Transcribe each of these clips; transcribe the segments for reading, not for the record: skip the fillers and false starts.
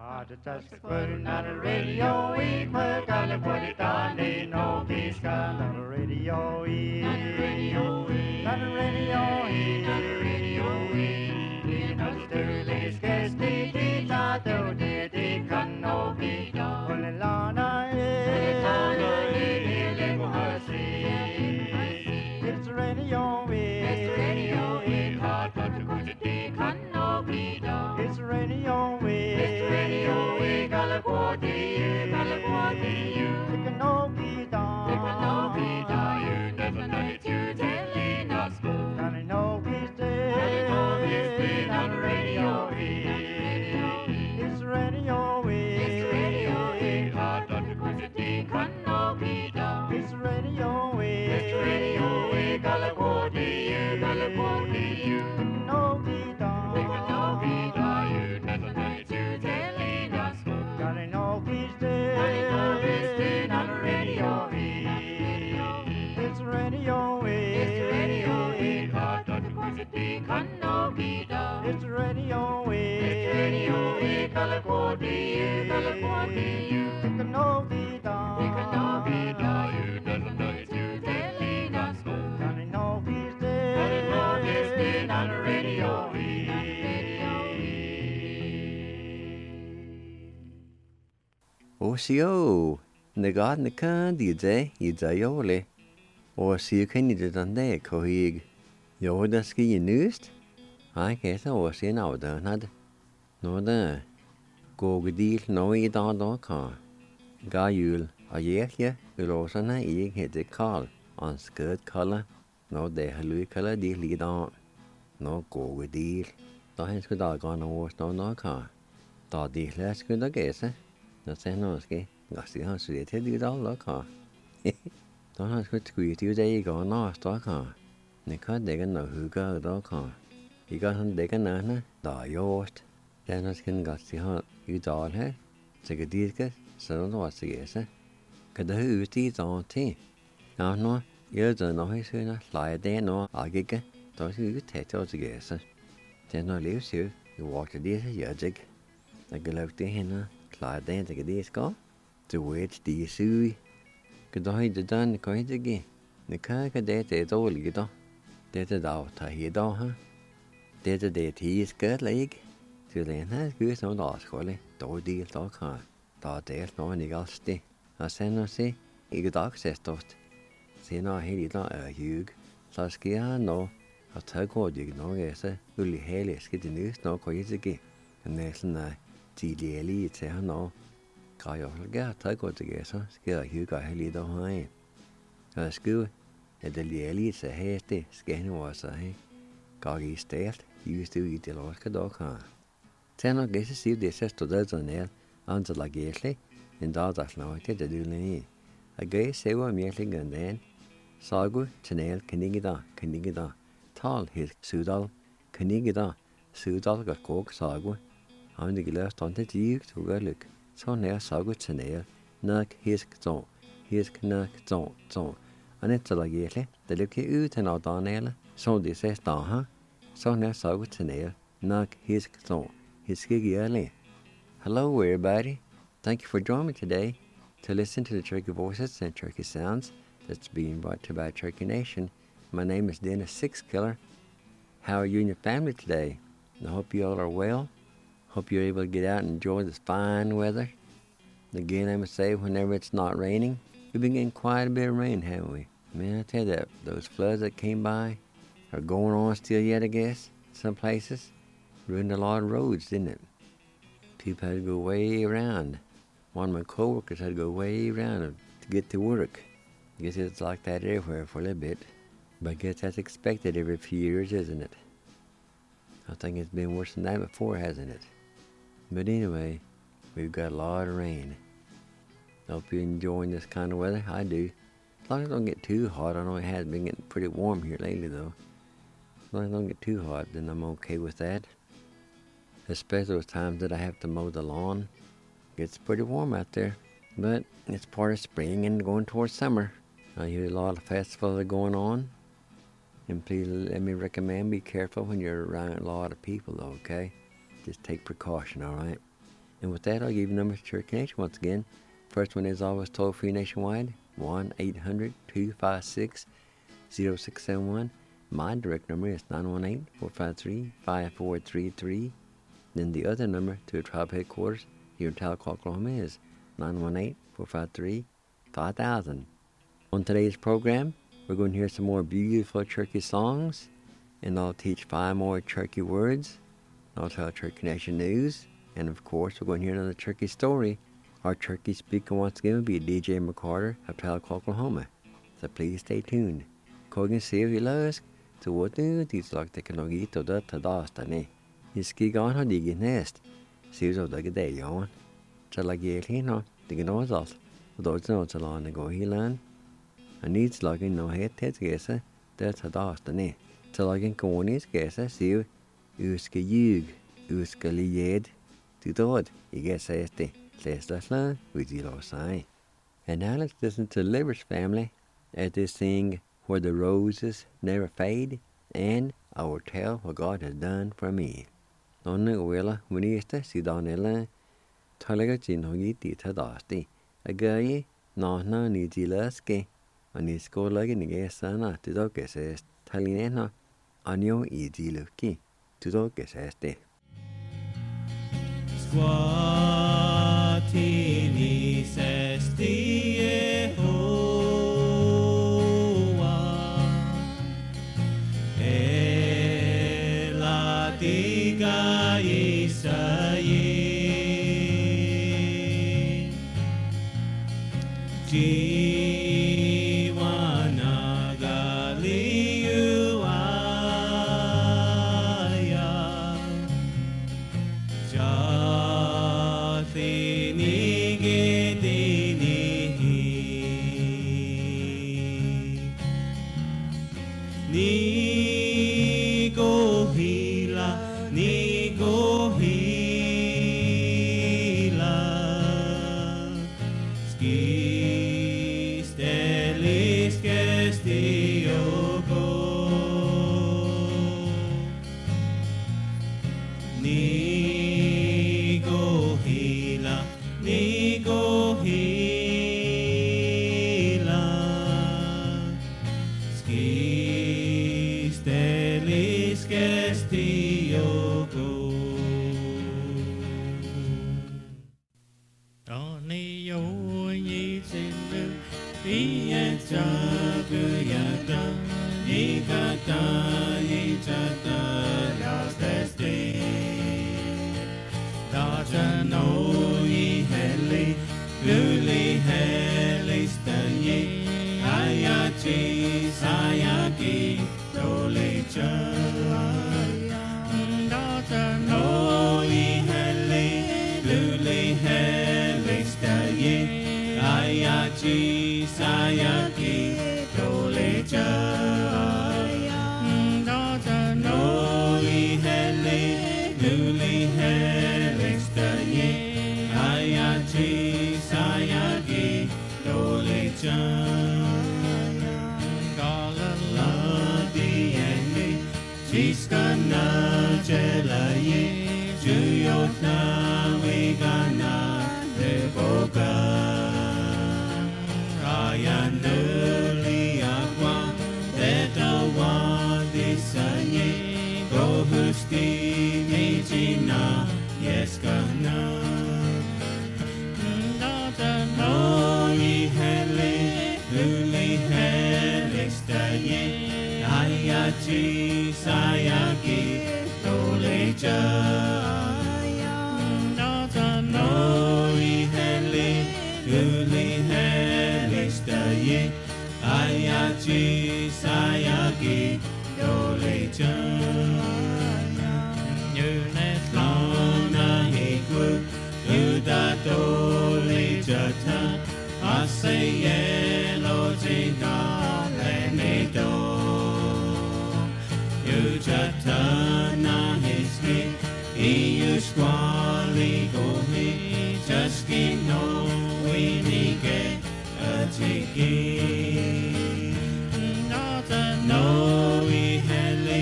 Just putting on the radio, we put gotta put it on the no peace on the radio, on the radio, on the radio, on the radio. You know the earliest guess the dita do the can no be done. When the lana is it's the radio, it's the radio, it's hard to go to the can no be done. It's the radio, it's the radio, we gotta go to you, gotta go to you. It can no be done, it can no be done. You never know it, you telling us go. Gonna know he's dead, gonna know he's dead on the radio. It's the radio, it's the radio, it's hard to go to the can no be done. It's the radio, it's the radio, we gotta go to you, gotta go to you. It can no be done, it can no be done. You never know it, you telling us go. Gotta know he's dead, gotta know he's dead on the radio. It's the radio, it's the radio, it's hard to go to the can no be done. It's the radio, it's the radio, we gotta go to you, gotta go to you. It can no be done, it can no be done. You never know it, you telling us go. Gotta know he's dead, gotta know he's dead on the radio. Osio, the god the candy day, Yole. Or see you can eat on day, Cohig. Yo, the ski newest? I guess I was in out there, not. No, the go good deal, no, eat on the car. Gayul, a year here, will also not eat hit the call on skirt color. No, they halloui color deal lead on. No, go good deal. The hands could all gone over no car. The deal less good, I guess, eh? No say no ski. Got the house to tell you all the car. Don't have to squeeze you there, you go no stock car. Because they can know who got the car. You got on they can earn the yours. Then I can got the hunt you doll her. Take a disc, so no what's the guess, eh? Could the who teeth on tea. Now, no, you don't know his sooner, lie there, no, I'll get it. Don't you take all the guess, eh? Then I leaves you, you walk the disc, you're jig. I go out the henna. Clyde then take a disc off. To wait the sui. Could I the done the coin again? The car could date it all you do. Did it out, I hear down, huh? Did the date he is good leg? To then has good on the school, do deal dog car. Da there's no any else stay. I send no say, you got access to it. See no, he did not a hug. So ski I know. I tell God you know, yes, will you hail it, get the news, no coin again. And there's no. Tidligere til han nå. Kan jeg også gøre taget godt til så skal jeg hygge her lidt og have. Og jeg skriver, at det lige til her det skal han også have. Går I stedet, just det i det lorske dog har. Til nok det siger det så stod der så nær, andre lagerle, en dag der slår det det dyne. Jeg gav se hvor mere længere den. Sagu til nær kan ikke da. Tal helt sudal, kan ikke da. Sudal går kok sagu. Han det glæst han det dyk to gælk. Så nær sagu til nær. Nok hisk nok så. Og net så lagerle, det lukker ud til Danelle. Så det ses da ha. Så nær sagu til nær. Nok hisk så. Hisk ikke. Hello everybody. Thank you for joining me today to listen to the Cherokee Voices and Cherokee Sounds that's being brought to you by Cherokee Nation. My name is Dennis Sixkiller. How are you and your family today? I hope you all are well. Hope you're able to get out and enjoy this fine weather. Again, I must say, whenever it's not raining, we've been getting quite a bit of rain, haven't we? Man, I tell you that those floods that came by are going on still yet, I guess, some places. Ruined a lot of roads, didn't it? People had to go way around. One of my coworkers had to go way around to get to work. I guess it's like that everywhere for a little bit. But I guess that's expected every few years, isn't it? I think it's been worse than that before, hasn't it? But anyway, we've got a lot of rain. I hope you're enjoying this kind of weather. I do. As long as it don't get too hot. I know it has been getting pretty warm here lately, though. As long as it don't get too hot, then I'm okay with that. Especially those times that I have to mow the lawn. It gets pretty warm out there. But it's part of spring and going towards summer. I hear a lot of festivals are going on. And please let me recommend, be careful when you're around a lot of people, though, okay? Just take precaution, all right? And with that, I'll give you numbers to Church Connection once again. First one is always toll-free nationwide, 1-800-256-0671. My direct number is 918-453-5433. Then the other number to the tribe headquarters here in Tahlequah, Oklahoma is 918-453-5000. On today's program, we're going to hear some more beautiful Cherokee songs, and I'll teach 5 more Cherokee words. I'll tell Church Connection news, and of course, we're going to hear another Cherokee story. Our Cherokee speaker once again will be DJ McCarter of Tahlequah, Oklahoma. So please stay tuned. Kogan Siri Lusk, to what new these like the Kanogito da Tadastane. His ski gone how dig in nest. Series of the day on. So like ye no, the Gnos us. Those notes along the go helan. And needs like no head tets gessa, that's Tadastane. So like in Conis gessa, see uska yug, uska lied. To dod, you guess este. Says Leslie with zero sign. And now let's listen to the Livers family as they sing Where the Roses Never Fade and I Will Tell What God Has Done For Me. Donna Willa Winista Sidonella Talaga Jinhogi Titadasti. A guy no Nizilaski and his school like in the Gesana to doke says Talinena Anyo Iziluki to doke says de. Squatini sesti Yehowa Ela tiga Isaye Jiwana Galiuaya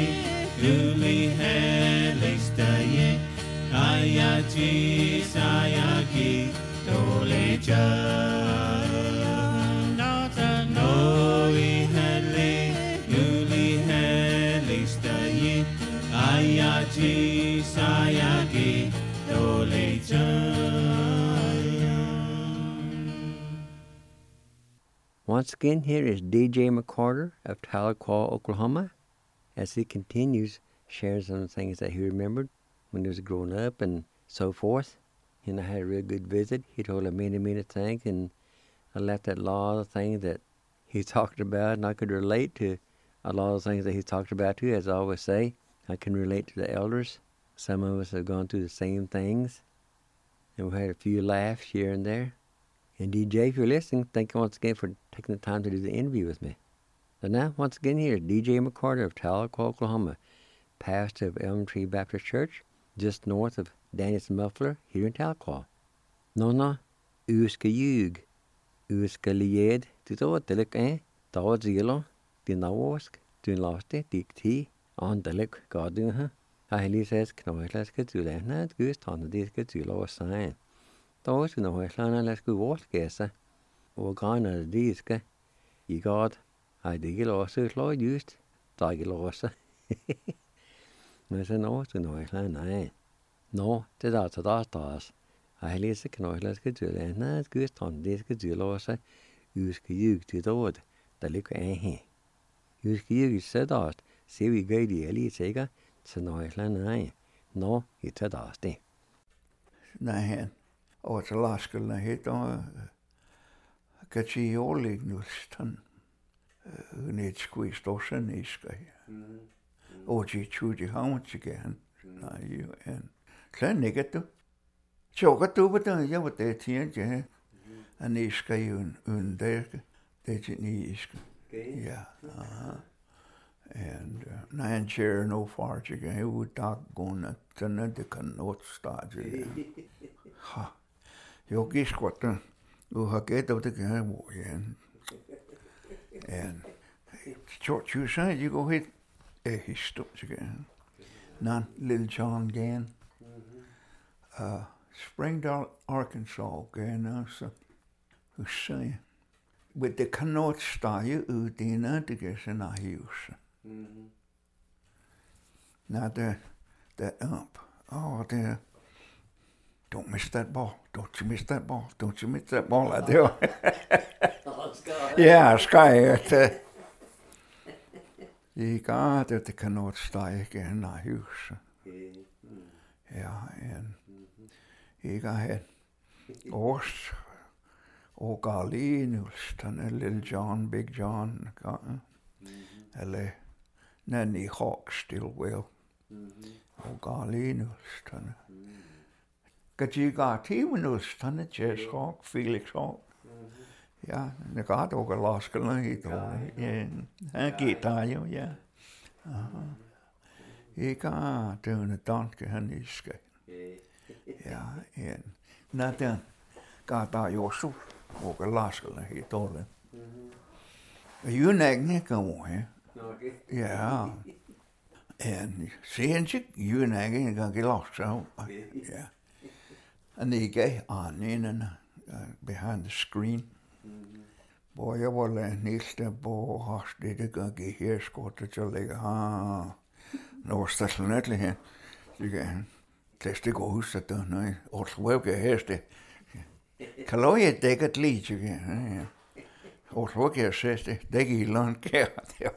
Saya Once again, here is DJ McCarter of Tahlequah, Oklahoma, as he continues sharing some of the things that he remembered when he was growing up and so forth. And I had a real good visit. He told many, many things, and I left out a lot of things that he talked about, and I could relate to a lot of things that he talked about too. As I always say, I can relate to the elders. Some of us have gone through the same things, and we had a few laughs here and there. And DJ, if you're listening, thank you once again for taking the time to do the interview with me. So now, once again, here is DJ McCarter of Tahlequah, Oklahoma, pastor of Elm Tree Baptist Church, just north of Daniels Muffler, here in Tahlequah. Nona, uska yug, uska lied, tito delik ta zilo, dinawosk, dunlaste, dikti, on delik gaduha. Ahli says, knoilas gedulena, gust on the disk gedulo sign. Those know I learn let's go walk guessa or gone at the disc. You got I dig loss Lloyd used dog loss. I said no to know I learn no to that I listen can let's get to the night good on this good loss use you to the wood the look use you said that see we go the elite sega so no I learn no it's a dusty. Og til Laskel het og Gachioli nustan net squistorsen iska. Og de chudi haunts igen. Nej, en klein negetu. Chokatu betan jeg var det tjente. En iska un der det ni iska. Ja. And nine chair no far again. It would talk going to the cannot start. Ha. Jo kiskvatten, du har gett av det här igen. And George, you said you go hit he stops again. Nan Little John again. Springdale, Arkansas again. So who say with the cannot style udina to get in a house. Now the up. Oh, the don't miss that ball. Don't you miss that ball. Don't you miss that ball. I do. Yeah, Sky. You got it. The cannot stay again. I use. Yeah, and you got it. Oss. Og Galinulstan, Little John, Big John. Eller Nanny Hawk Stillwell. Og Galinulstan. Gajiga Timanulstan, Jess Hawk, Felix Hawk. Ja, ne gaat ook een laskel hit hoor. Ja, gitaar ja. Ik ga doen het danken en iske. Ja, en na dan gaat daar Josu ook een laskel hit hoor. Je nek niet gewoon hè. Ja. En zien je, je nek kan gelast zo. Ja. En ik ga aan in behind the screen. Boy, jeg var den næste på hast det kan give her skottet til ligge når stationetlig her. Så kan det gå huske der nej. Og så vil jeg heste. Kan lov jeg dækket lige til ja. Og så kan jeg se det dække i land kære.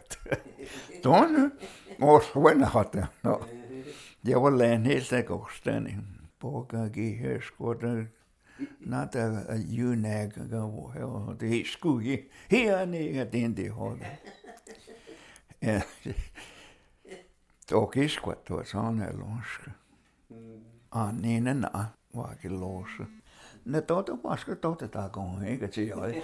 Då og så var det der. Nå. Jeg var den næste gå standing. På kan give her skottet. Not a unag go the school here nigga den det holde. Ja. Dog is what to sådan er lonsk. Nene na var ikke lose. Ne tot var skal tot der gå ikke til jeg.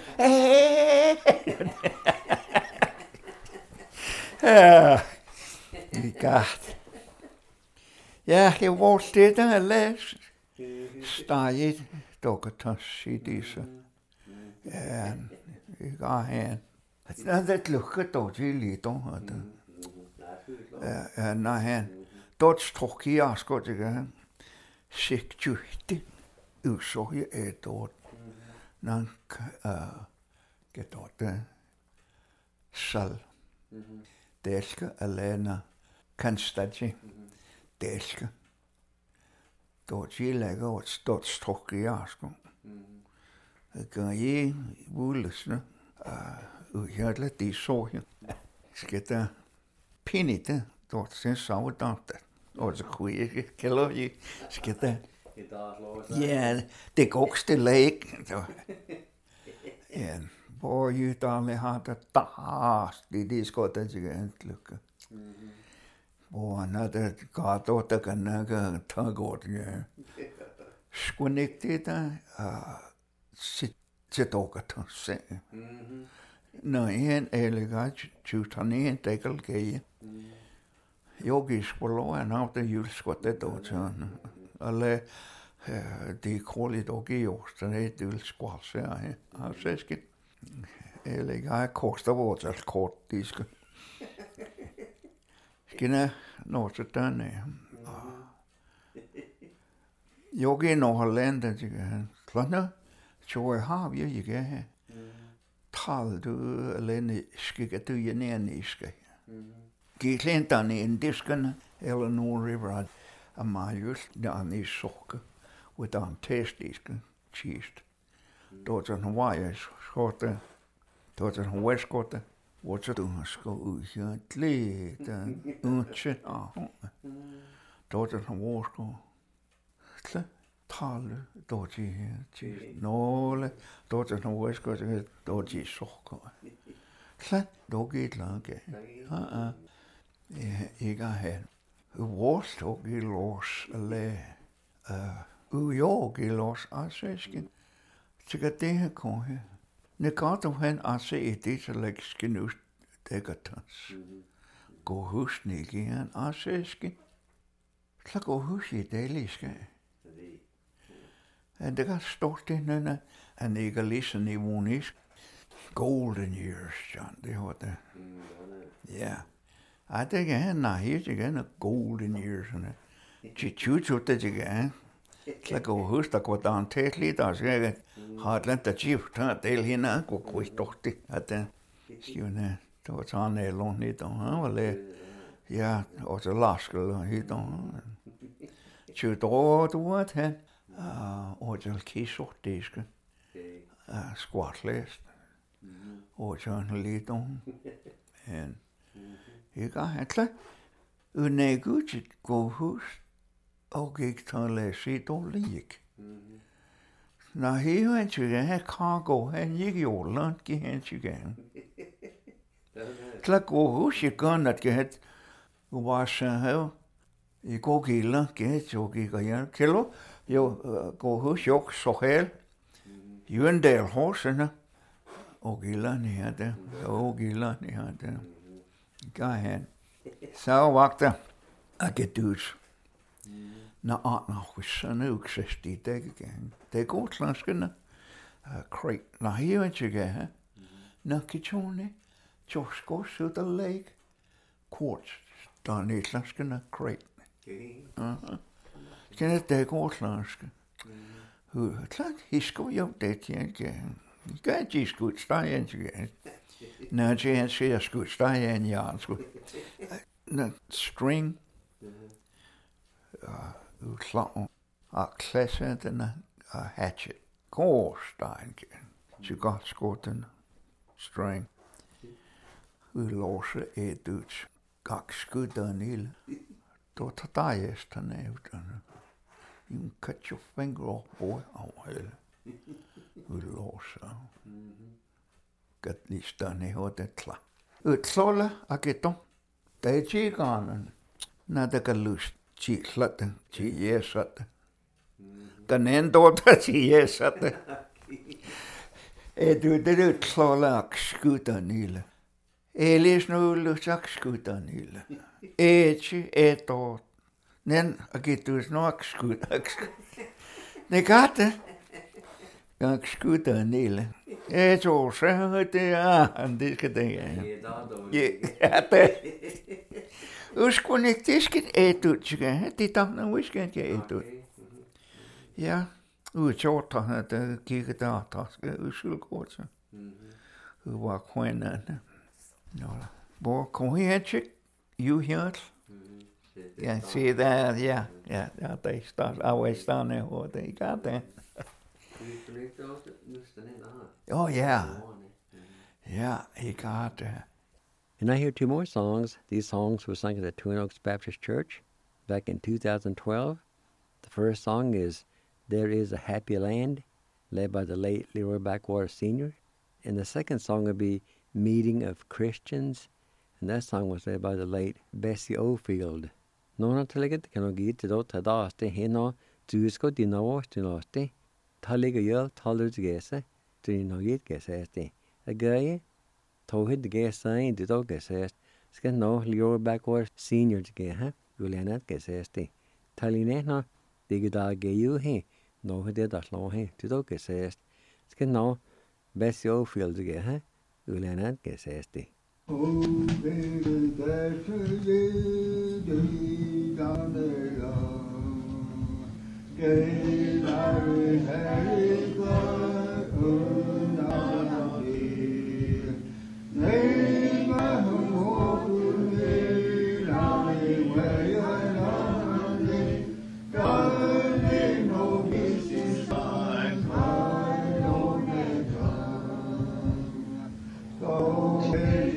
Ja. Godt. Ja, jeg var stedet der læs. Stadig Dokatas i disse. En ik ga hen. Dat lukt toch niet hoor. En na hen. Dat strok hier skot ik. Sikt jucht. U zo je het door. Nan gedotte sal. Delske alene kanstadje. Delske. Dort je lægger et stort struk i asko. Kan je vulesne. Uhjørle de så her. Skete pinite. Dort sen saudante. Og så kunne jeg ikke love skete. Ja, det går også til læg. Ja, hvor jeg der med har det det skal der ikke antlykke. Hvor han der går der kan ikke tage godt ja. Skulle ikke det der sit dog at se. Når en elegant tjutani dækkel gæge. Yogi skulle lov han har det julskottet dog til alle det krolligt og geos, så det er skvals her. Altså skal elegant koster vores alt kort diske. Skal nå så denne. Yogi når Holland til han. Klart så har vi ikke her. Tal du alene skal du jo nærniske. Giv klenterne en diskene eller nogen river af majus der i sokke og der en testiske cheese. Dort en Hawaii skotte. Dort en Hawaii skotte. Hvor så du har skal ud her lidt unche af. Dort en Hawaii skotte. Klar. Tale dort her cheese. Nåle dort en Hawaii skotte dort i sokke. Klar. Dog et lange. Ikke har vores tog i los alle ujogi los asesken. Så det her kom her. Når du hen ase det så lægge skinust dækkertans. Gå husk ikke en asesken. Så gå husk i deliske. Og det kan stå det nødne en ikke listen i vonisk. Golden years, John, det var det. Ja. I think I hear again a golden years and chichucho that again. Like a host that got down tately does get hardland the chief tail hina go quick doctor at the skune to what's on there lonely don't well yeah or the last girl he don't should all to what he or the kiss or disk squat list or John Lidon and ikke har klar. Unægget gå hus og gik til at læse dårligt. Når han til at have cargo, han gik jo langt gik han til gang. Klar gå hus i gang at get var så her. I går gilder get jo gik og jeg kilo jo gå hus jo så hel. Jøndal horsene og gilder her der. Og gilder her der. Go ahead. Så vagter jeg gedus. Når hos sådan uksest i det igen. Det er godt landskende. Krig. Når her ikke gør. Når kitchone. Tjoskos ud af læg. Kort. Der er net landskende. Krig. Det er godt landskende. Klart, hisko jo det igen. Gør ikke skudt. Der er ikke igen. Når jeg siger skud, der er en jarnskud. String, klar, og klasse den hatchet. Gårdstein, så godt skudden, string. Låse et ud, gak skudden il. Då tar dig efter nævderne. En cut your finger off, boy, over hele. Låse. Gat listerne har det klar. Utsola ageto. Det er tjeganen. Når det kan lyst til slatten til jæsatte. Den enda der til jæsatte. Du det utsola akskudanile. Elis nu lyst akskudanile. Eto. Nen agetus no akskud. Negate. Akskudanile. Eto så det skal det ja det uskon ikke det skal et ud det der når vi skal et ud ja Uitsota, että kiikataan taas, ysulkootsa. Hyvä kuennan. No, bo kohietsik, juhiat. Yeah, see that, yeah, they start always down there, what they got there. Oh, yeah. Yeah, he got that. And I hear two more songs. These songs were sung at the Twin Oaks Baptist Church back in 2012. The first song is There Is a Happy Land, led by the late Leroy Backwater Sr. And the second song would be Meeting of Christians, and that song was led by the late Bessie Ofield. Nona talagat kanogi to tadaste hino tusko dinawaste taliga yel talers gese dinogit geseste. A guy tohid the gas sign the dog gesest. Scan no Leroy Backwater Senior geha, Julianat geseste. Talinehna digida geyu he, no hide that long he, to dog gesest. Scan no Bessie Ofield geha, Julianat geseste. Oh, baby, that's down there. Gay Larry Harry got on the name of walk with me, Larry, where you're not. God, ain't no business, I don't let go.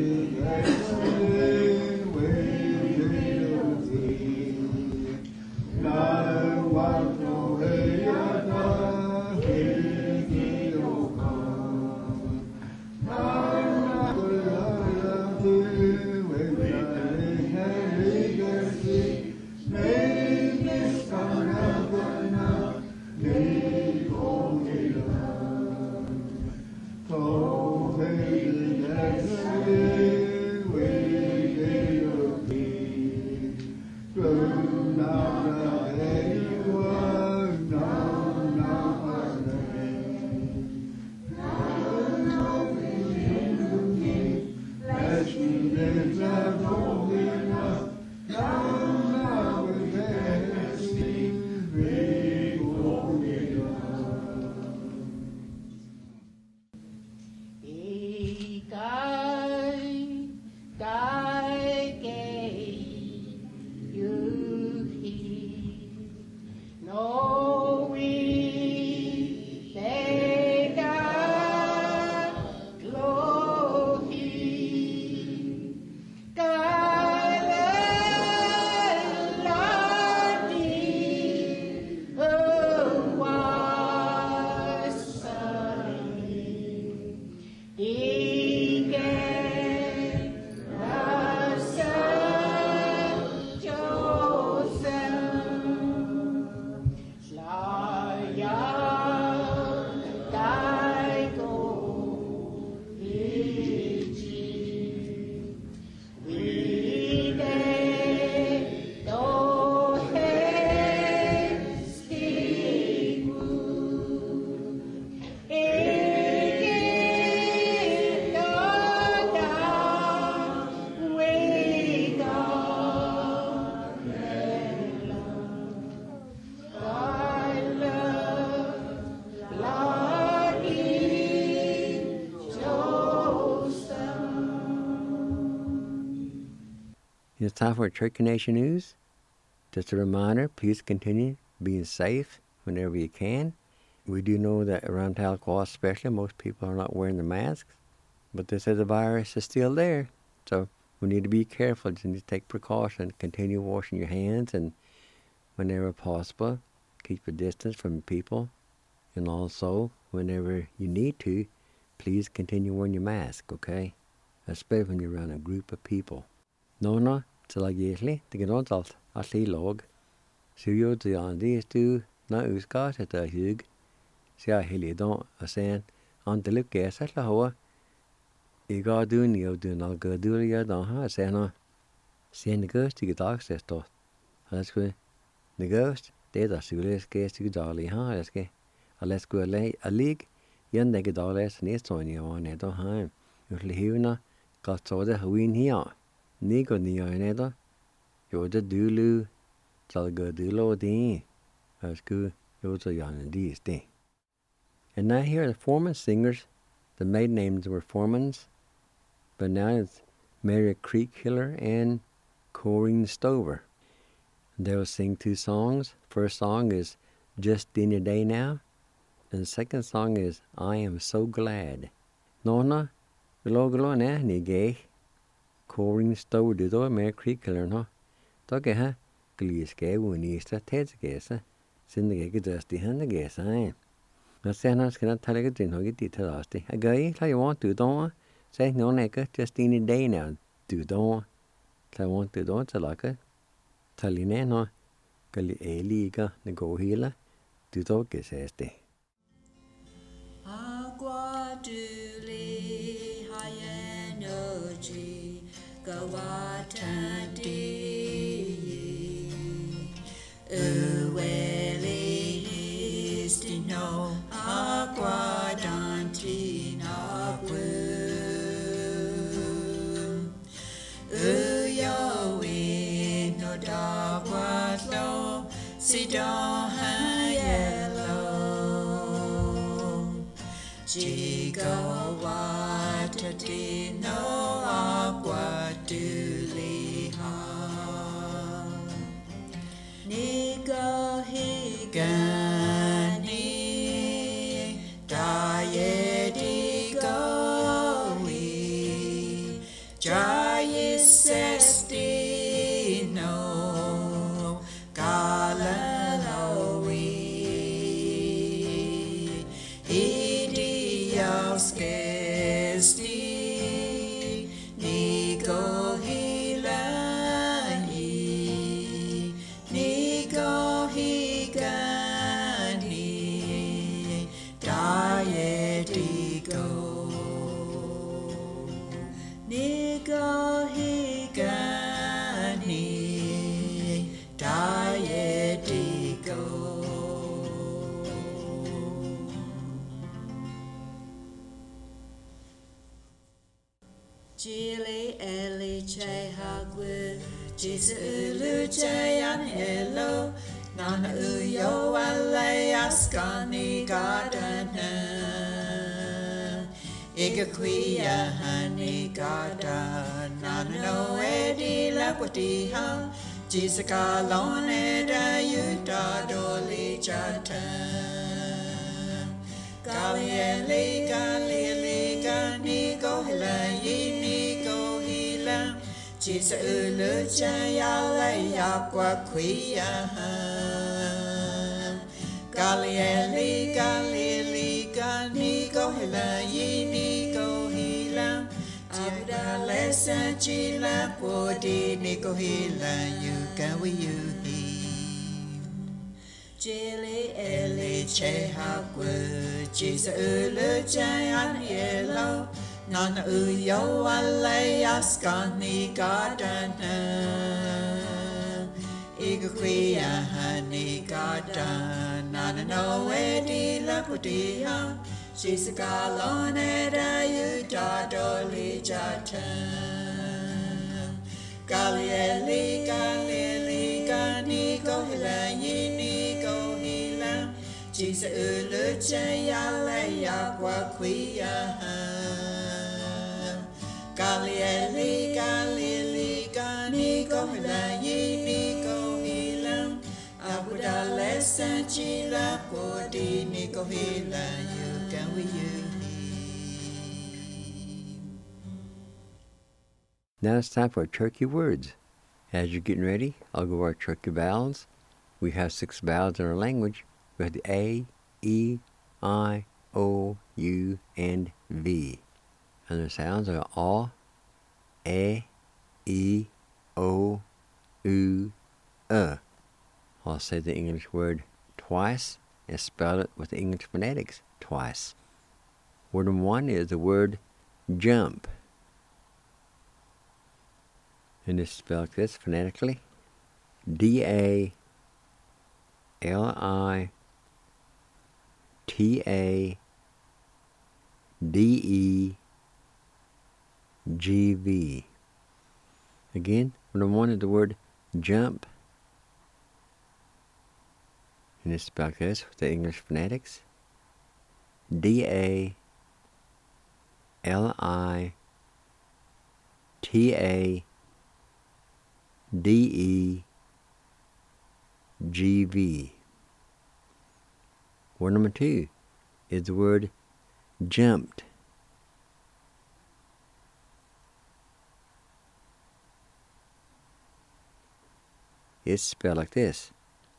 It's time for Turkey Nation News. Just a reminder, please continue being safe whenever you can. We do know that around Talquah especially, most people are not wearing the masks, but they say the virus is still there. So we need to be careful, just need to take precaution, continue washing your hands, and whenever possible, keep a distance from people. And also, whenever you need to, please continue wearing your mask, okay? Especially when you're around a group of people. Nona, til egentlig, det kan også alt, alt I log. Så jo til andre stu, na uskatt etter hygg. Så jeg hele dag, og sen, andre lukker seg til hva. I ga dun, jo dun, og ga dun, ja da, og sen, og sen det gøst, ikke dag, så stod. Og skal, det gøst, det der skulle ske, ikke dårlig, ha, jeg skal. Og lad skulle allig, igjen det ikke dårlig, så næstående, jo, ned og heim. Jo til hivna, godt så det huin her. Nigo ni oineda, yo de dulu, tal go dulo di. Asku, Those are on these day. And now here are the Foreman singers. The maiden names were Formans, but now it's Mary Creek Killer and Corinne Stover. They will sing 2 songs. First song is Just Any Day Now, and the second song is I Am So Glad. Nona, glo nè, ni gay. Corinne Stover du då Mary Creek Killer no. Då ke ha, glis ke unista tets gesa. Sin the gay just the hand gesa. Now say not gonna tell you to get details. A guy, like you want to don't say no neka, just any day now. Do don't. I want to don't like it. Tell you no. Kali eliga ne go hila. Do don't get says de. Agua duli high energy gawatandi uweli istino agua dantina gu uyo no dagwa lo sidon yellow Chigo water no agua duli ha Nigo higani Diedigo we Jayisestino Galalowi Idioskesti Nigo hilani Nigo higani Diedigo Nigo higani Diedigo Chile eli chehagwe Jisulu chayan hello Nana uyo alay askani gadana Iga kuya hani gada Nana no edi lakwati ha Jisaka lone da yuta doli chata Gali gani go hila yini go hila Jisa ulu chaya laya kwa kuya Gali gani go hila yini go hila Abda lesa chila kwodi ni go hila yuka wi yuhi Jili eli chehagwe Jisa ulu chayan yellow Nana uyo alay askani gadana Iga kuya hani gada Nana no edi lakwati ha Jisa galone da yuta doli jata Gali gani go hila yini go hila Jisa ulu chaya laya kwa kuya Gali gani go hila yini go hila Abuda lesa chila kodi ni go hila yuka wi yuhi Now it's time for turkey words. As you're getting ready, I'll go over our turkey vowels. We have 6 vowels in our language. We have the A, E, I, O, U, and V. And the sounds are A, E, O, U, I'll say the English word twice and spell it with the English phonetics twice. Word number 1 is the word jump. And it's spelled like this phonetically. D-A-L-I-T-A-D-E-G-V. Again, number 1 is the word jump. And it's spelled like this with the English phonetics. D-A-L-I-T-A-D-E-G-V. Word number 2 is the word jumped. It's spelled like this.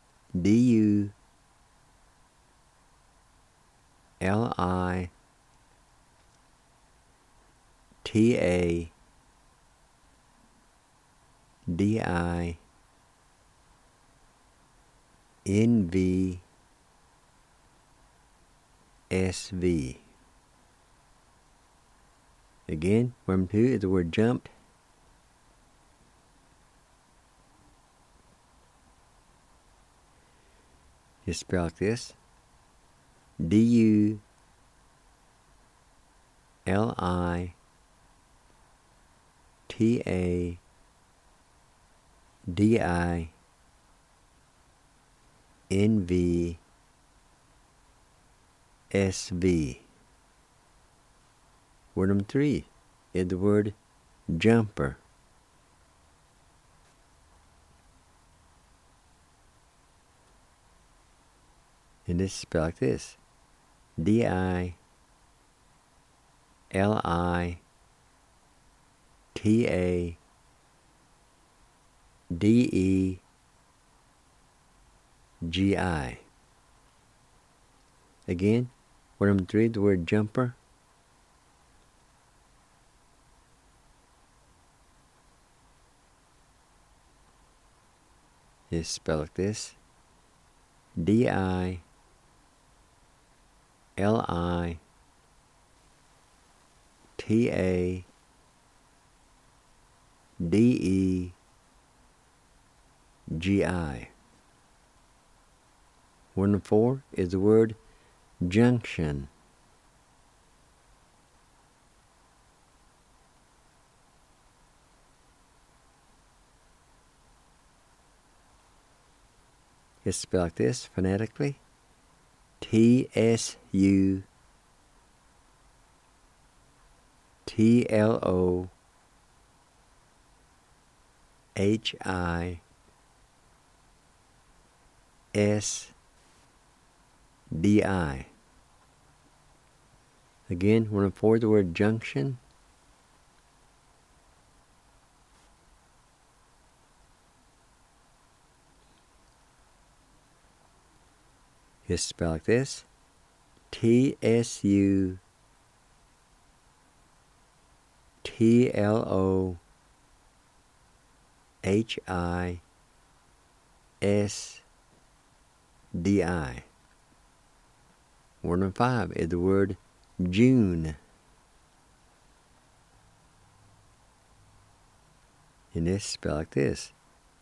D-U-L-I-T-A-D-I-N-V-S-V. Again, word number 2 is the word jumped. It's spelled like this. D-U-L-I-T-A-D-I-N-V-S-V. Word number 3 is the word jumper. And this is spelled like this. D-I-L-I-T-A-D-E-G-I. Again, word number 3, the word jumper. It's spelled like this. D-I-L-I-T-A-D-E-G-I. Word number 4 is the word junction. It's spelled like this phonetically. T-S-U-T-L-O-H-I-S-D-I. Again, word number 4 is the word junction. It's spelled like this. T-S-U-T-L-O-H-I-S-D-I. Word number 5 is the word June. And it's spelled like this.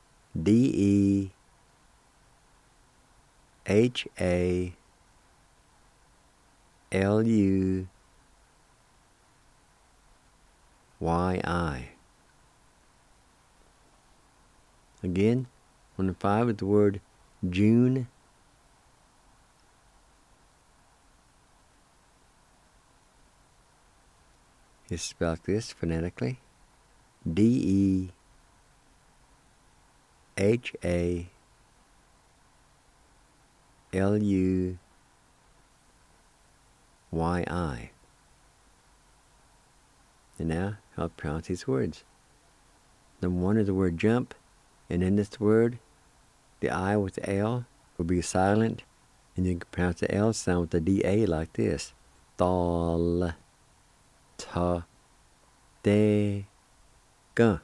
D-E-H-A-L-U-Y-I. Again, word number 5 is the word June. It's spelled like this phonetically. D-E-H-A-L-U-Y-I. And now, I'll pronounce these words. Number 1 is the word jump, and in this word, the I with the L will be silent, and you can pronounce the L sound with the D-A like this. Thal, ta, de, ga.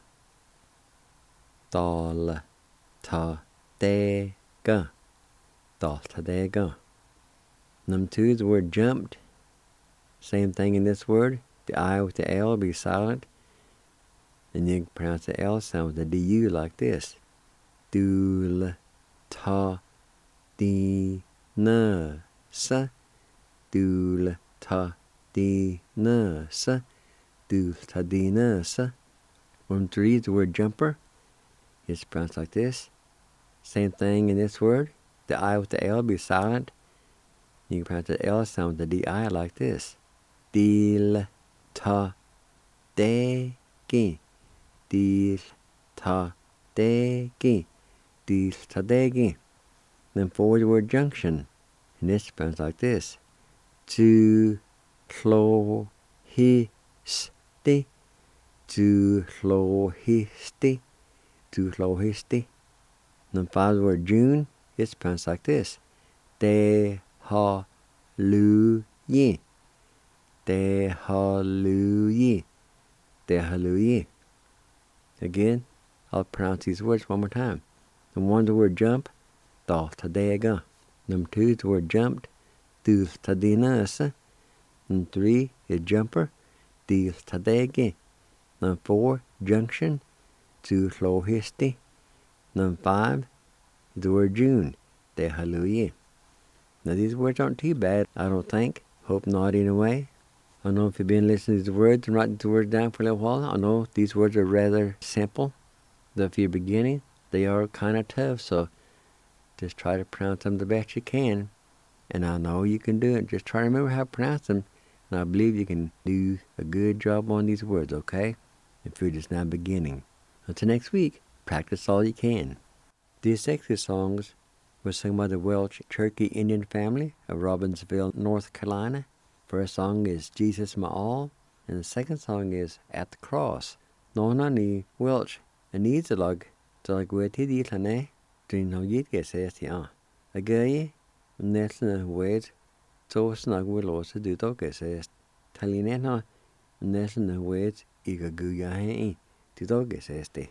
Thal, ta, de, ga. Thal, ta, de, ga. Number 2 is the word jumped. Same thing in this word. The I with the L will be silent. And you can pronounce the L sound with the D-U like this. Dul, ta, di, na, sa. Dul, ta, di, na, sa. Dul, ta, di, na, sa. Number 3 is the word jumper. It's pronounced like this. Same thing in this word. the I with the L be silent. You can pronounce the L sound with the DI like this. Dil ta de gi. Dil ta de gi. Dil ta de gi. Then forward the word junction. And this sounds like this. Tu hlo hi sti. Tu hlo hi sti. Tu hlo hi sti. Then follow the word June. It sounds like this. De ha lu yi. De ha lu yi. De ha lu yi. Again, I'll pronounce these words one more time. Number 1 is the word jump. Da ta de ga. Number 2 is the word jumped. Du ta de na sa. Number 3 is jumper. Di ta de ge. Number 4, junction. Tu hlo histi. Number 5 is the word June. De ha lu yi. Now these words aren't too bad, I don't think. Hope not anyway. I know if you've been listening to these words and writing the words down for a little while, I know these words are rather simple. Though if you're beginning, they are kind of tough, so just try to pronounce them the best you can. And I know you can do it. Just try to remember how to pronounce them, and I believe you can do a good job on these words, okay? If you're just now beginning. Until next week, practice all you can. These sexy songs were sung by the Welch Cherokee Indian family of Robbinsville, North Carolina. First song is Jesus My All, and the second song is At the Cross. Nona ni Welch anizalag talagweti di lane drin no yit gesesti a. Agaye nesna wed so snag willow se du to gesest. Talinena nesna wed igaguya he du to gesesti.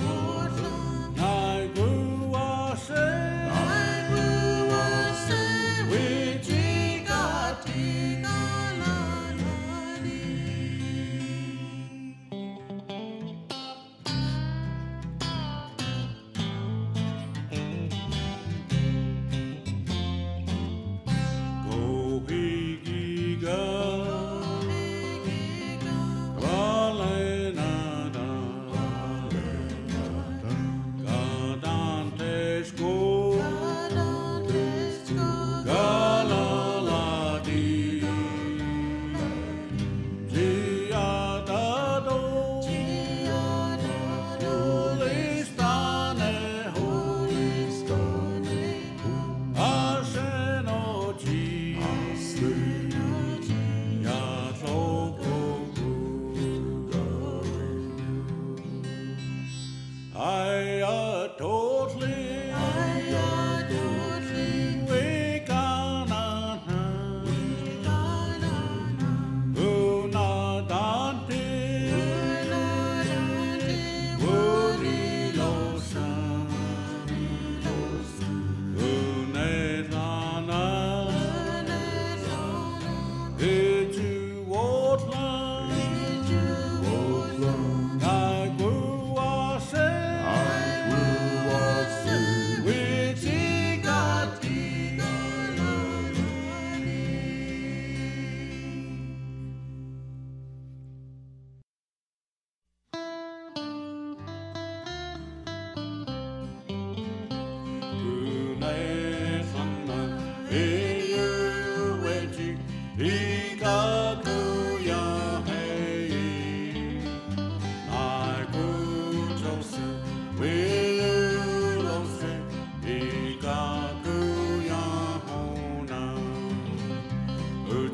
I grew a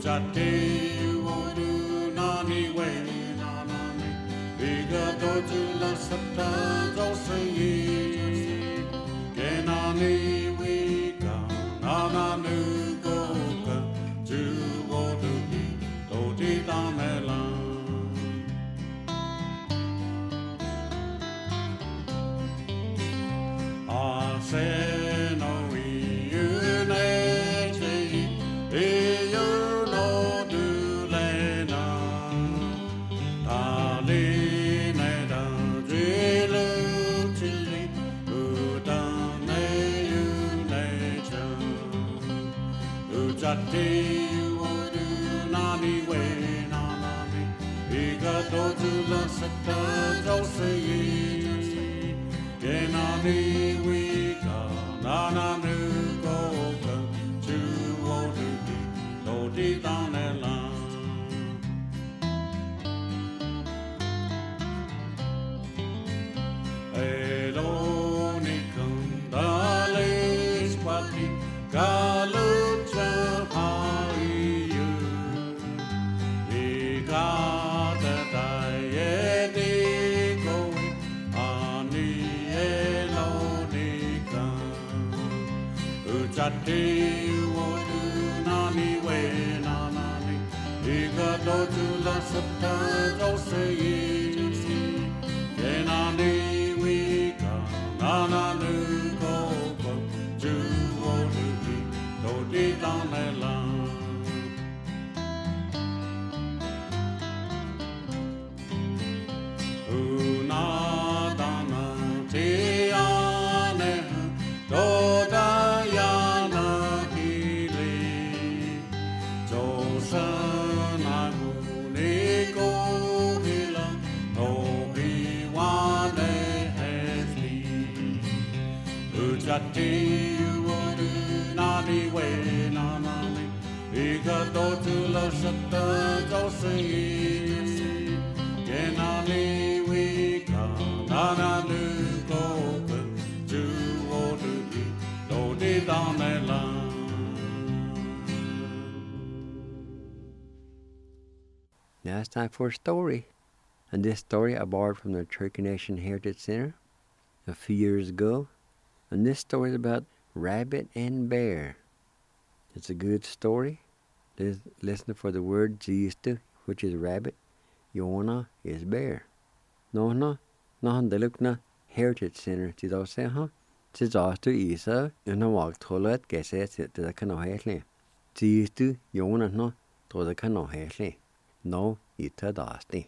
Ujate wodu nani we nanami. Biga doju la sata dosayi. Kenani wika nananu goka. Ju wodu hi dodi damelan. Now it's time for a story. And this story I borrowed from the Cherokee Nation Heritage Center a few years ago. And this story is about rabbit and bear. It's a good story. Listen for the word Jistu, which is rabbit. Yona is bear. No, the look na Heritage Center. Chỉ đâu sẽ ha. Chỉ rõ tu ý sơ. Nó walk toilet cái sẽ từ cái nào hết lên. Jistu Yona nó từ cái nào hết lên. No, ít đó đi.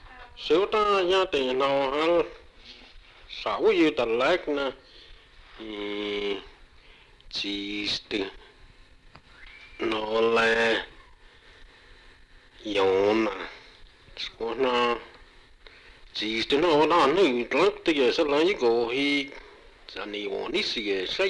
Số ta nhà tiền nào hắn sáu yêu tật lách na chỉ từ nó là yona số na chỉ từ nó là nữ lắc từ giờ sẽ lấy cái hi giờ này bọn đi xì xây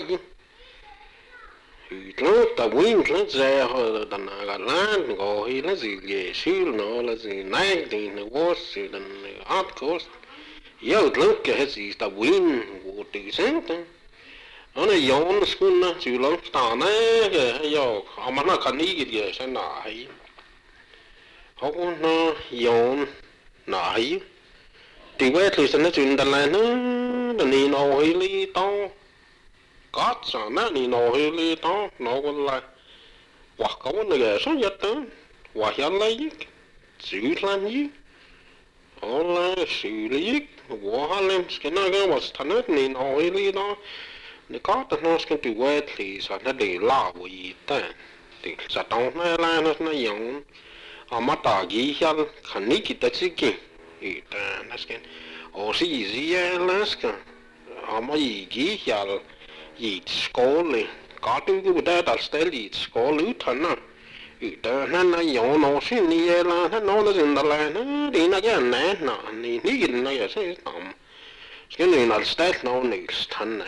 lắc ta win lắc ra hoặc là na lá gọi hi là gì về xíu nó là gì này thì nó có sự là art course yêu lắc cái gì ta win của tự sáng ta nó là yona school na chịu lắm ta này cái yêu mà nó cần ý cái gì sẽ nãy họ cũng nó yona nãy thì quay thì sẽ nó chuyện đàn lại nó là ni nó hơi li to có sao nó ni nó hơi li to nó còn là hoặc có cái này số nhất đó hoặc hiện lấy xử làm gì họ là xử lý của họ làm cái nó cái mà thành hết ni nó hơi li to để có tao nó cái từ quay thì sẽ nó để lao gì ta thì sẽ tao nó dùng mà ta ghi ra khẩn ní kita chỉ ita nasken o si zia laska ama igi yal i skole ka tu ku da ta steli skole thana ita na yo no si ni la na no la jin da la na di na ya na na ni na ya se tam sken ni na stel no ni thana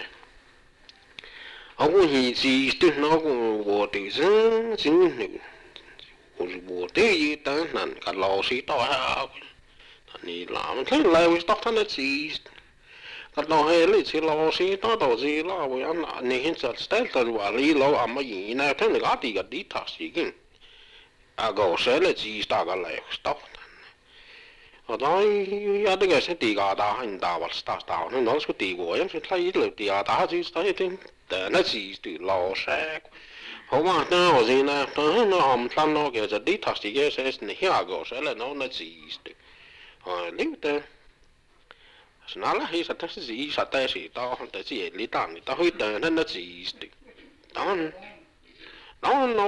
a ku hi ji tu no ku wo ti zin jin ni wo ti ta nan ka lo si to ha ni làm thế là vì tóc thân chỉ cái đó hay là chỉ lo xí đó đâu gì lo vì anh này hiện giờ style từ và lý lo mà gì này thế này cái gì cái đi thắc gì cái go sẽ là chỉ ta cái này stop ở đó ya cái sẽ đi cả ta hành ta vật ta nó sẽ đi qua em sẽ thấy là đi cả ta chỉ thấy tên nó chỉ từ lo sẽ hầu mà nó gì nè nó hầm tan nó cáiจะđi thật sự cái sẽ này go sẽ là nó chỉ líu tên nó là hay sát thế gì sát thế gì tao không thể gì lý tạm tao hơi tên nó chỉ đó nó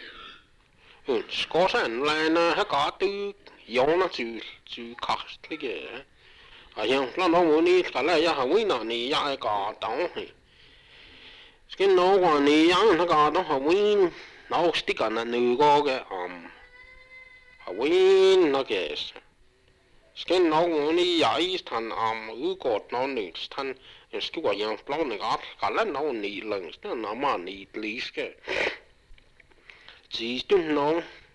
có sản lại nó có từ giống nó chữ khác cái gì nhưng nó muốn đi cái này ya hỏng nó này ya có đóng cái nó còn này ya nó có đóng hỏng nó sticker nó nữ cái hỏng nó cái cái nó muốn đi giải thành cột nó nữ thành cái quả yang lâu này cái là nó nỉ lần nó mà nỉ lý cái chỉ chúng nó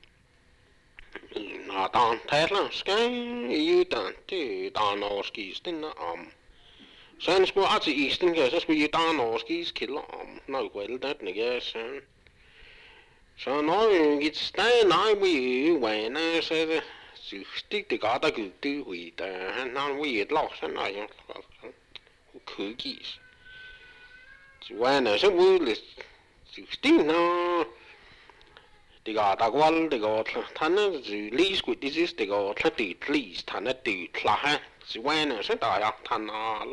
tàn thế là cái yêu tàn thì tàn nó cái tên nó sen sku at i isten cái sku yêu tàn nó cái nó quên đấy này cái sen so nó cái stay nói với vậy nè sẽ chỉ stick thì cả ta cứ tư hủy ta nó với lọ sen này cứ kỹ vậy nè sẽ vui là stick nó thì cả ta quan thì có thanh nó xử lý của disease thì có thanh tự lý thanh nó tự là ha chỉ quen là sẽ đại học thanh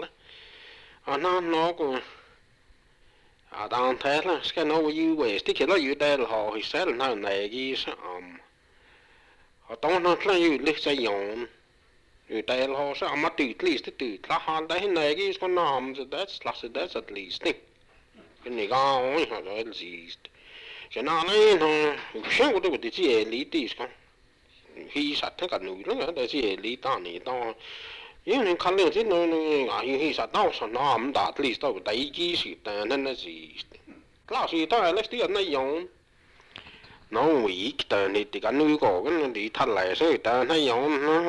nó cũng đang thế là cái nó như vậy thì cái nó như đây là họ sẽ là nó này cái sẽ họ tông nó là như lịch sử用như đây là họ sẽ mà tự lý tự là họ đấy này cái con nam thì that's at least cái này cái họ nói gì cái nào này nó xem của tôi chỉ lý đi không khi sát thế cả núi nữa đấy chỉ lý ta này ta nhưng nên khăn lên chứ nó khi sát đâu sao nó không đạt lý đâu đại chỉ sự nên là gì lão sư ta là cái này dùng nó weak ta này thì cái núi có cái này thì thật là sao ta này dùng nó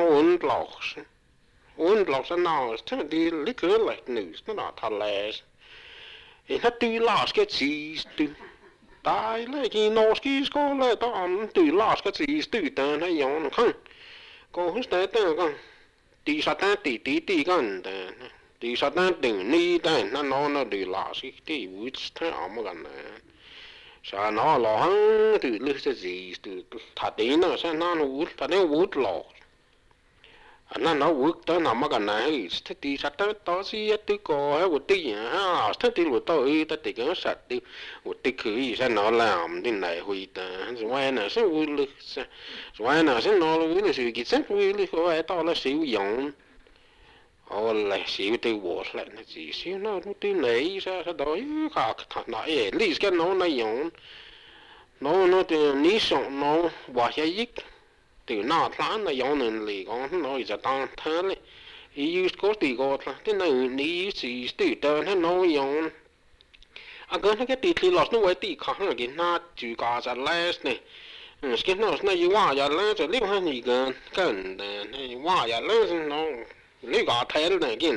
uốn lọc sao nào thế thì lý cứ lại núi nó thật là thì nó tuy là cái gì tại lấy cái nó ski school lấy tao từ last cái gì từ tên hay giống không có hết đấy tên con đi sát tên tí con đi sát tên đừng ni tên nó đi last cái vui thế mà gần này sao nó lo từ lấy cái gì từ thật đấy nó sao nó vui thật đấy vui lo nó vui tới nào mà gần này thế thì sát tên đó gì tôi có hay một tí ha thế thì lúc tôi thì cái sát đi một tí cứ sao nó làm thế này huy ta rồi này sẽ vui lực rồi này sẽ nó vui là sự kiện sẽ vui lực rồi tao là sử dụng là sử từ bộ lại là gì xíu nó tí này sao đó khác nói lý cái nó dùng nó thì ní sống nó bỏ ra ít từ nào tháng là dùng nên lì con nóจะtăng thế này ý có tí có thế này ní gì từ từ nó dùng cái cái tí thì nó vậy tí khác là cái na chủ cả ra less này cái nó như hoa ra less rồi liên hay cái này hoa ra less nó liên cả thế này cái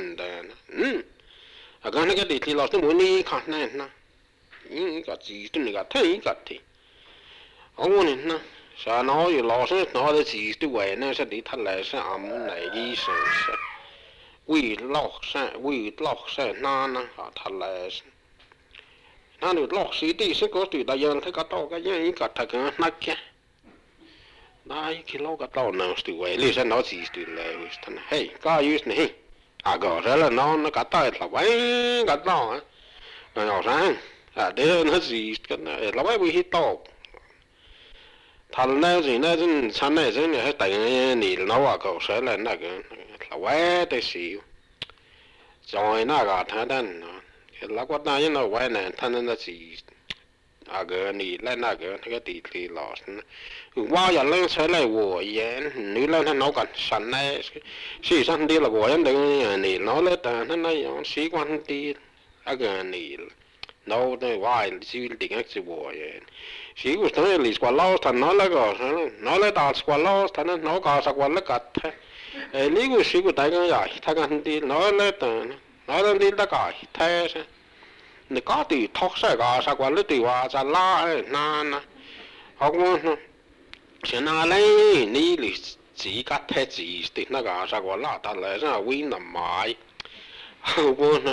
cái tí thì nó muốn đi khác này na cái gì thì cái thế cái thì ông này na sao nó như lo sẽ nó là gì thì vậy nó sẽ đi thật là sẽ này cái sự quy lọc sẽ na thật là nó được lọc xí đi sẽ có từ đại dân thấy cả tàu cái gì cả thật cái nát kia đây cái lô cái tàu nào từ vậy lý sẽ nó gì từ lại thằng hey cái gì này gõ ra là nó cả tàu là vậy cả tàu nó nhỏ sang đây nó gì cái này là vậy bị tàu thằng này gì này chân chân này chân này hay tại này nó gõ sẽ là cái là vậy đấy xíu rồi nó cả thằng đó là quát na nó vậy nè thanh nó chỉ cái này lên cái tí thì lọt qua giờ lên sẽ lại của yên nếu lên nó cần sẵn này xí sẵn đi là của em đừng này nó lên ta nó xí quan đi cái này nó vài xí định cái của yên xí của nó là quả lâu thằng nó là cái nó là ta quả lâu thằng nó có sao quả là cắt lý của xí của tay cái gì thằng đi nó lên ta nó lên đi ta cái thế你搞的托啥个啥个你对话在哪那，好我 Sen alai ni li chỉ cắt thế chỉ thì nó cả sao gọi là ta lại ra win nằm mãi buồn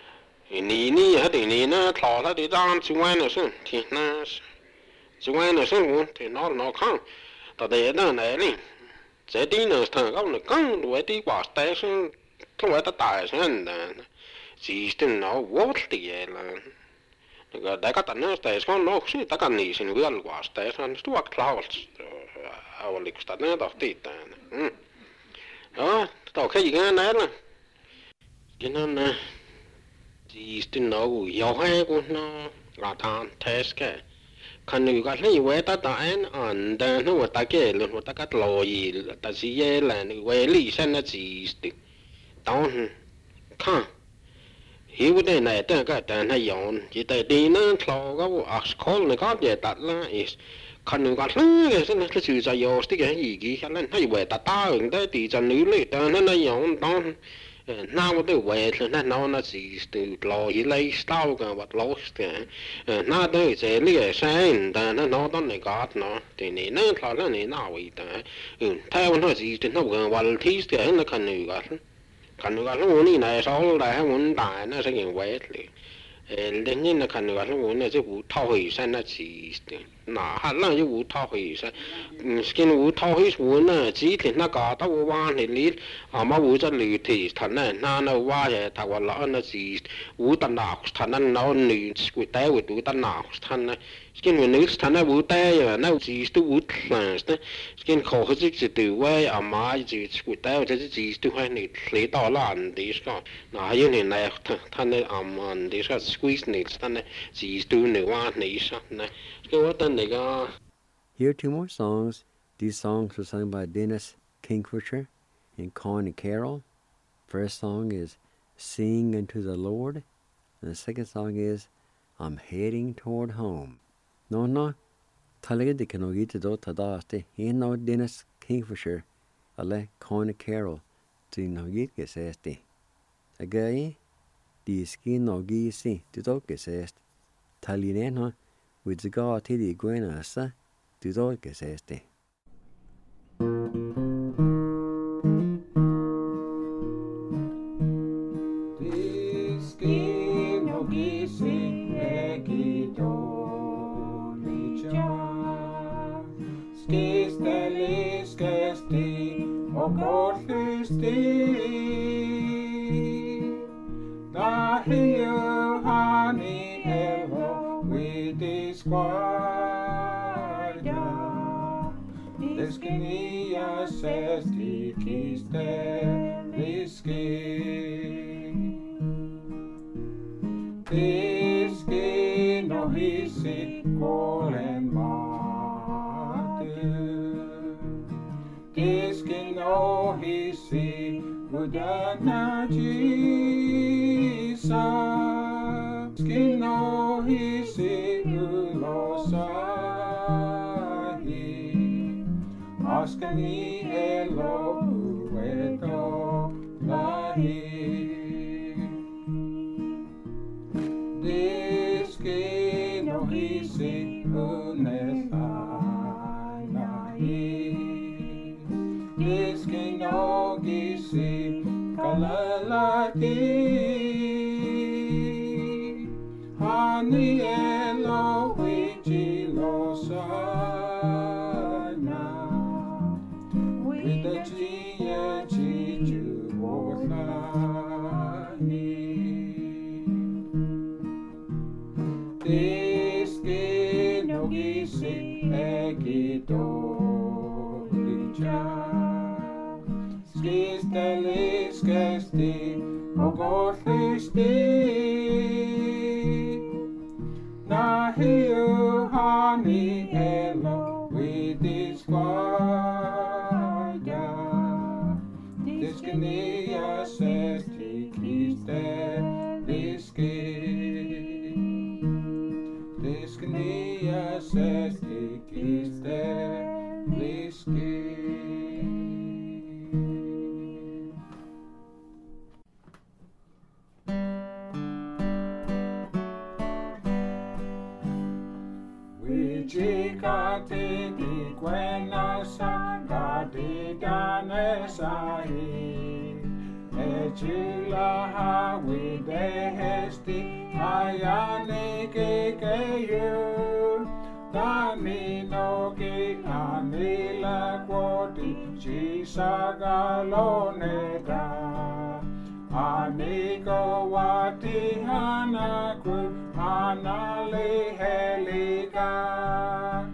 ni hết thì ni nó thọ nó đi ra chung quanh nó xem thì nó chung quanh nó xem buồn thì nó không ta để nó này đi sẽ đi nó thằng góc nó căng đuổi đi qua tay xem không phải ta tài xem chỉ tin nó vô thì là đại các tận nó tay xem nó chỉ ta cần ni xin vừa qua tay xem stuak clouds oliko sitä näitä tohtiitaan. Joo, toki ikään näillä. Kinnan siistin no johe kun no lataan teske. Kan nu ka li weta ta en anda no ta kelu no ta kat loyi ta siela ni we li sen na siisti. Taun kan. Hiu de na ta ka ta na yon. Ji ta di na tlo ga aks kol ne ka je ta la is kan nu kat le sen na chu za yo sti ge yi gi han na we ta ta ung de ti chan nu le ta na yon taun now the way na no na siisti lo hi le stau ga wat lost na de je li sen ta na no don ne kat no ti ni na tla la ni na wi ta ta won no siisti no ga wal ti sti na kan nu ga lu ni na so la ha mun ta na se gen we le le ni na kan nu ga lu ne je wu tao hui san na siisti na ha la ju wu tao hui san skin wu tao hui wu na ji ti na ga ta wu wa ni li ma wu za li ti ta na wa ye ta wa la na ji wu ta na ta na no ni sku ta wu tu ta na ta na skin wu ni ta na wu ta ya na ji tu wu plans na skin ko ho ji tu wa ma ji sku ta wa ji tu ha ni le ta la an di ska na ye ni na ta na an di ska squeeze ni ta na ji tu ni wa ni sa na Here are two more songs. These songs were sung by Dennis Kingfisher and Connie Carroll. First song is Sing Unto the Lord. And the second song is I'm Heading Toward Home. No. Talaga de kanogita do tadaste. He no Dennis Kingfisher. Ale Connie Carroll. To nogit geseste. Again, the skin nogi si to do gesest. Talinena. With the God till the Guenasa to do geseste. Chika te di quena sanga di dane sahi. E chila hawi de hesti ayane ke you. Dani no ki anila quoti chisagalone da. Aniko wati hanaku hanali helika.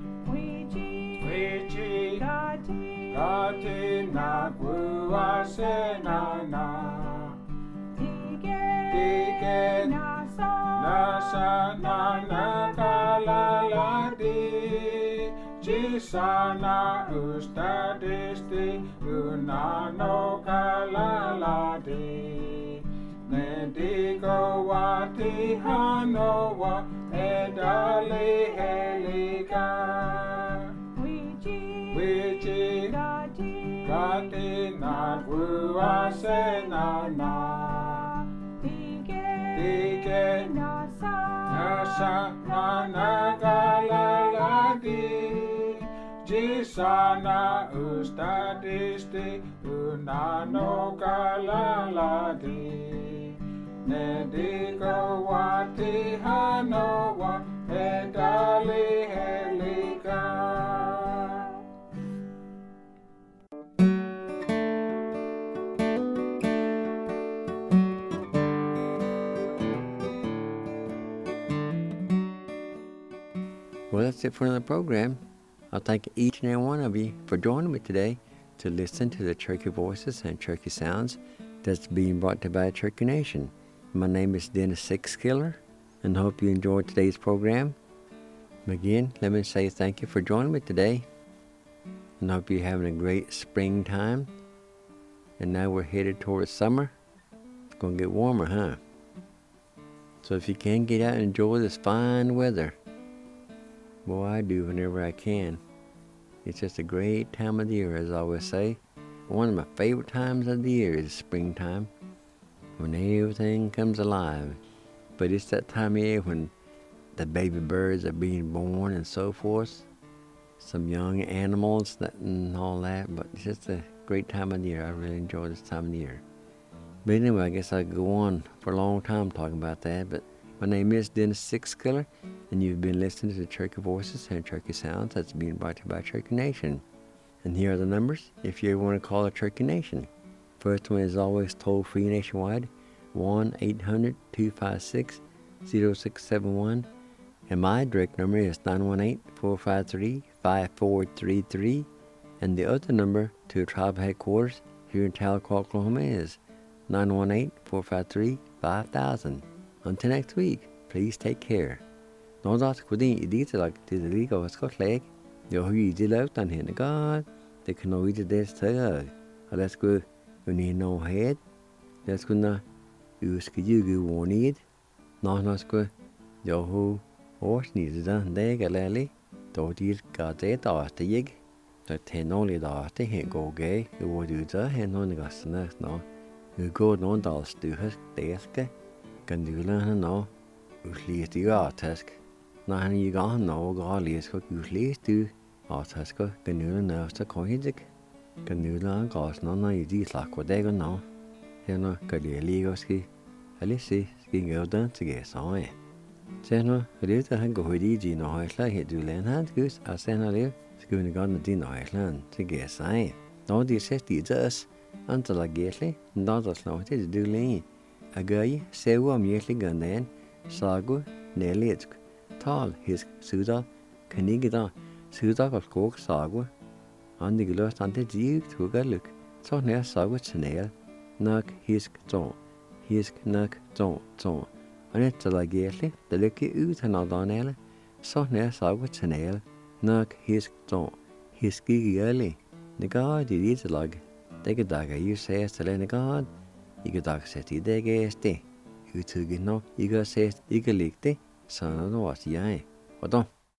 Wichi gati naku asenana. Tige nasa nana kalaladi. Chisana ustadisti unano kalaladi. Nedigo wati hanowa edali helika. Wichi gati nagu asenana. Dige nasa nana kalaladi. Jisana ustadisti unano kalaladi. Nedigo wati hanowa edali helika. Well, that's it for another program. I'll thank each and every one of you for joining me today to listen to the Cherokee Voices and Cherokee Sounds that's being brought to you by Cherokee Nation. My name is Dennis Sixkiller, and I hope you enjoyed today's program. Again, let me say thank you for joining me today, and I hope you're having a great springtime. And now we're headed towards summer. It's going to get warmer, huh? So if you can get out and enjoy this fine weather, boy, I do whenever I can. It's just a great time of the year, as I always say. One of my favorite times of the year is springtime, when everything comes alive. But it's that time of year when the baby birds are being born and so forth. Some young animals and all that. But it's just a great time of the year. I really enjoy this time of the year. But anyway, I guess I could go on for a long time talking about that. But my name is Dennis Sixkiller, and you've been listening to the Cherokee Voices and Cherokee Sounds that's being brought to you by Cherokee Nation. And here are the numbers if you ever want to call the Cherokee Nation. First one is always toll-free nationwide, 1-800-256-0671. And my direct number is 918-453-5433. And the other number to tribal headquarters here in Tahlequah, Oklahoma is 918-453-5000. Until next week, please take care. Nå da skulle de i dit lag til det lige og skal klæg. Jeg har jo det lavet den henne godt. Det kan nå i det større. Og lad os gå under nå head. Lad os gå nå uske juge vånid. Nå skal jeg har årsnit den dag eller då de gør det der til jeg. Der tænder lidt der til hen går gæ. Jeg var det der hen nogle gæsterne nå. Jeg går nogen der styrer det skal. Kan du lade han nå? Uslige styrer task. Når han i gang nå går læser uslige styrer task. Kan du lade næste kohidek. Kan du lade gas når i de slag og det går nå. Her nå kan det lige også ske. Alle se skal gøre den til gæs så. Så nå det der han går i de når han slag helt du lade han gus og sen han lev skal vi gøre de når han slag til gæs så. Når de ses de deres antal gæsle når der slår til du længe. Agay sewa mjekli gandan sagu neletsk tal hisk suda kanigida suda kalkok sagu andiglos ante jiv tugaluk so ne sagu chnel nak hisk nak zo anet talageli deleki utanadanele so ne sagu chnel nak hisk hiski negad dit lag degedaga you say negad ikke dag sæt i det gæste. Udtrykken nå, ikke sæt, ikke lægge det, sådan er det også jeg. Og da.